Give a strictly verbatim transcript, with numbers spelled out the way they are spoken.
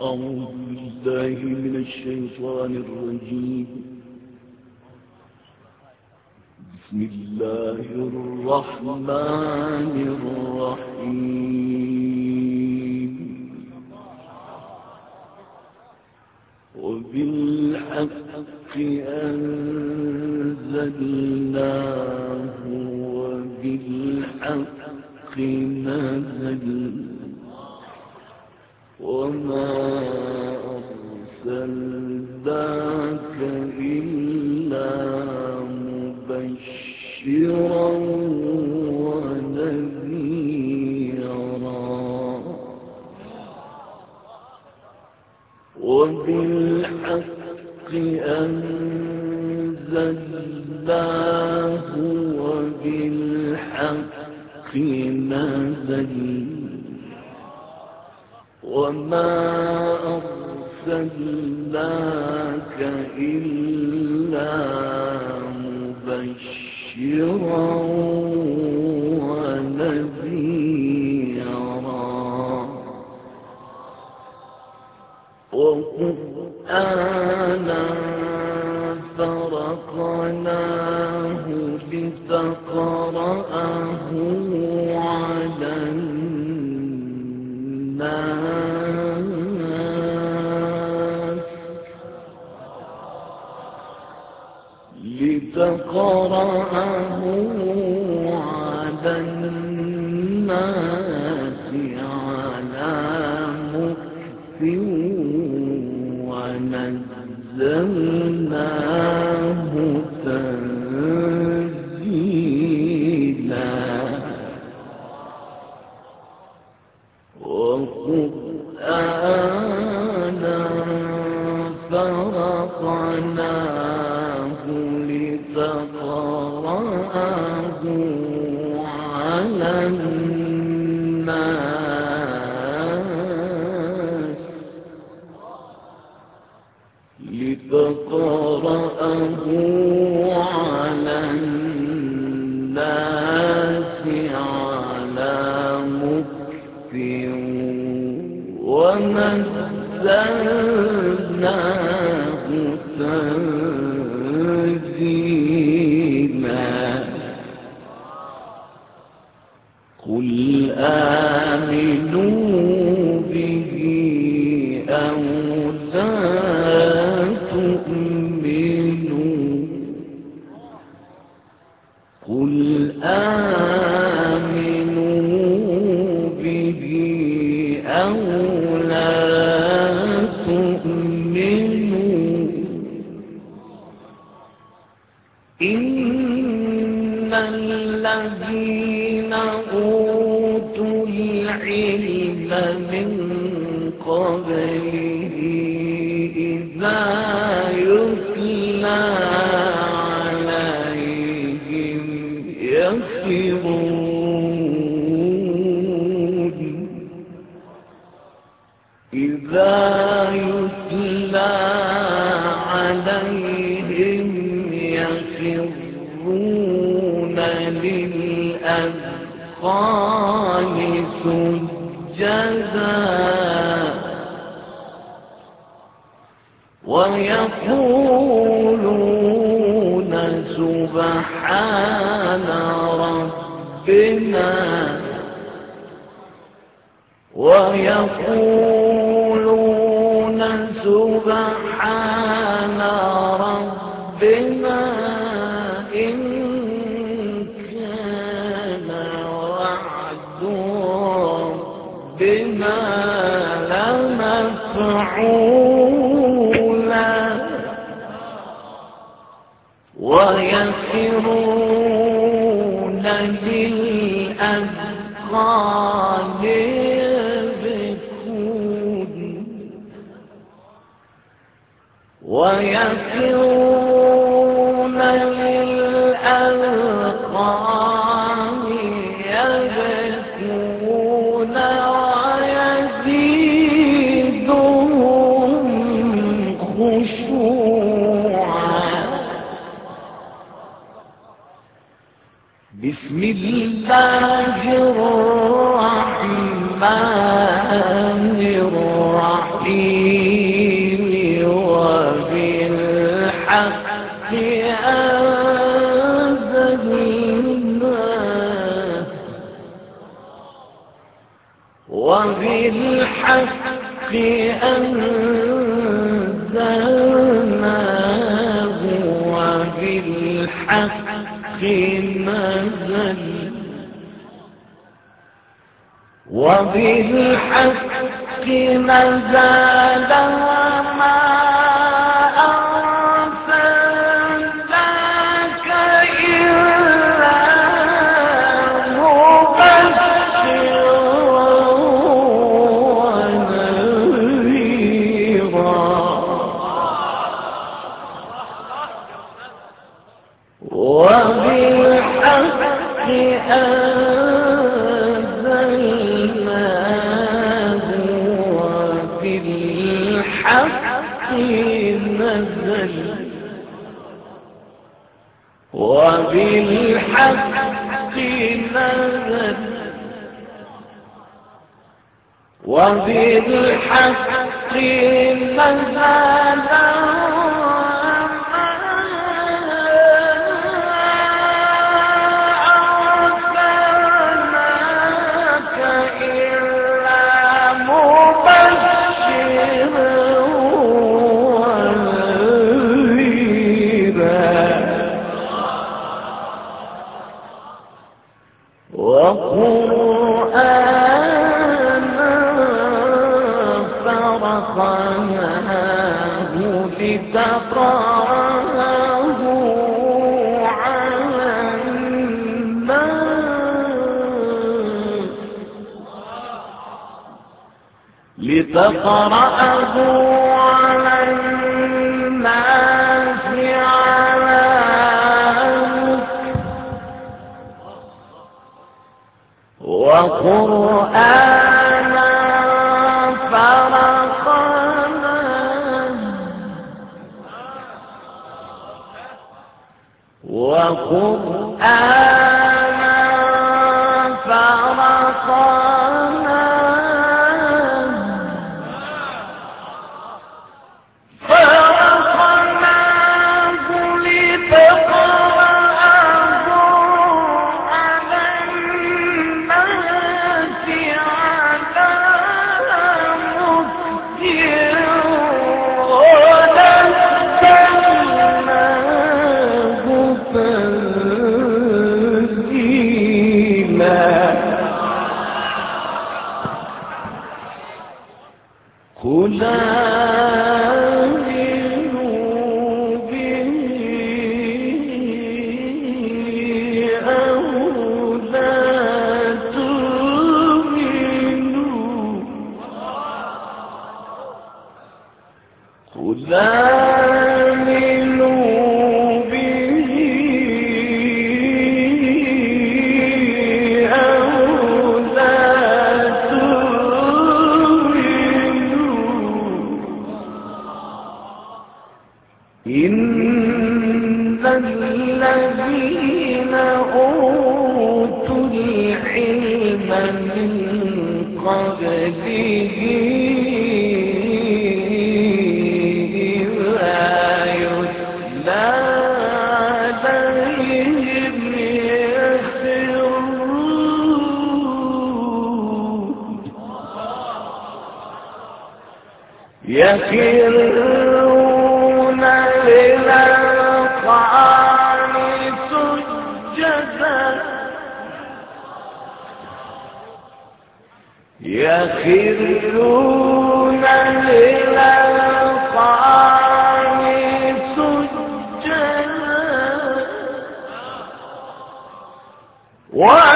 أعوذ بالله من الشيطان الرجيم. بسم الله الرحمن الرحيم. وبالحق أنزلناه وبالحق نزل وما أرسلناك إلا مبشرا ونذيرا. وبالحق أنزلناه وبالحق نزل وما أرسلناك إلا مبشرا ونذيرا. وقرآنا فرقناه لتقرأه على الناس لتقرأه على الناس على مكث ونزلناه تنزيلا. وقرآنا فرقناه لتقرأه على الناس لتقرأه على الناس على مكث ونزلناه تنزيلا. قل آمنوا به أو لا تؤمنوا قل آمنوا به أو لا تؤمنوا إن الذين أوتوا العلم من قبله إذا يتلى عليهم يخرون إذا يتلى عليهم يخرون للأذقان سجدا ويقولون سبحان ربنا ويقولون سبحان ربنا إن كان وعد ربنا لمفعولا. ويخرون للأذقان يبكون ويخرون للأذقان يبكون ويزيدهم خشوعا. بسم الله الرحمن الرحيم. الرحيم وبالحق أنزلناه وبالحق أنزلناه وبالحق نزل وبالحق نزل وما أرسلناك إلا مبشرا ونذيرا وبالحق أنزلناه وبالحق نزل وبالحق نزل وبالحق نزل وقرآنا فرقناه لتقرأه على الناس لتقرأه على الناس على وقرآنا فرقناه وقرآنا فرقناه فرقناه لتقرأه على الناس على مكث ونزلناه تنزيلا قل آمنوا به أو لا تؤمنوا قل آمنوا به أو لا إن الذين أوتوا العلم من قبله إذا يتلى عليهم يخرون للأذقان سجدا يخرون للأذقان سجدا